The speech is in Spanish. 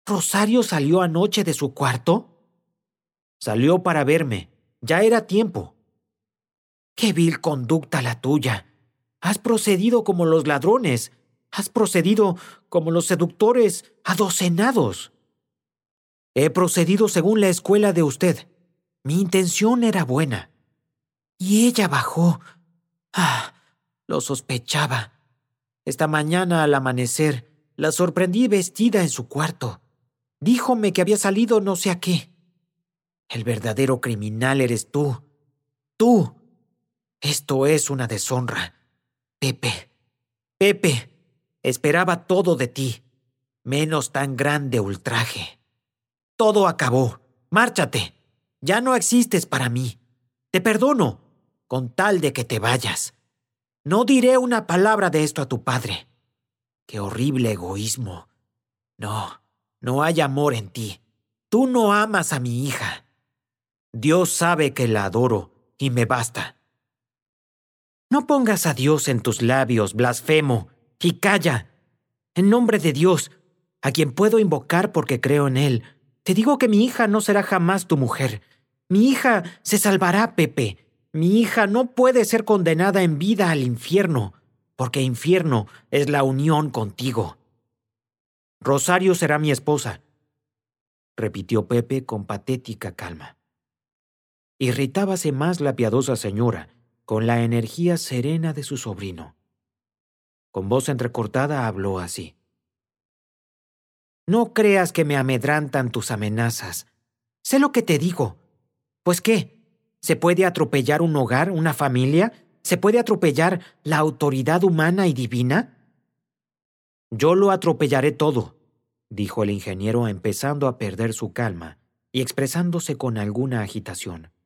¿Rosario salió anoche de su cuarto? Salió para verme. Ya era tiempo. ¡Qué vil conducta la tuya! Has procedido como los ladrones. Has procedido como los seductores adocenados. He procedido según la escuela de usted. Mi intención era buena. Y ella bajó. ¡Ah! Lo sospechaba. Esta mañana al amanecer la sorprendí vestida en su cuarto. Díjome que había salido no sé a qué. El verdadero criminal eres tú. ¡Tú! Esto es una deshonra. Pepe. Pepe. Esperaba todo de ti, menos tan grande ultraje. Todo acabó. Márchate. Ya no existes para mí. Te perdono, con tal de que te vayas. No diré una palabra de esto a tu padre. ¡Qué horrible egoísmo! No, no hay amor en ti. Tú no amas a mi hija. Dios sabe que la adoro y me basta. No pongas a Dios en tus labios, blasfemo, y calla. En nombre de Dios, a quien puedo invocar porque creo en Él, te digo que mi hija no será jamás tu mujer. Mi hija se salvará, Pepe. Mi hija no puede ser condenada en vida al infierno, porque infierno es la unión contigo. Rosario será mi esposa, repitió Pepe con patética calma. Irritábase más la piadosa señora con la energía serena de su sobrino. Con voz entrecortada habló así. No creas que me amedrantan tus amenazas. Sé lo que te digo. ¿Pues qué? ¿Se puede atropellar un hogar, una familia? ¿Se puede atropellar la autoridad humana y divina? Yo lo atropellaré todo, dijo el ingeniero empezando a perder su calma y expresándose con alguna agitación.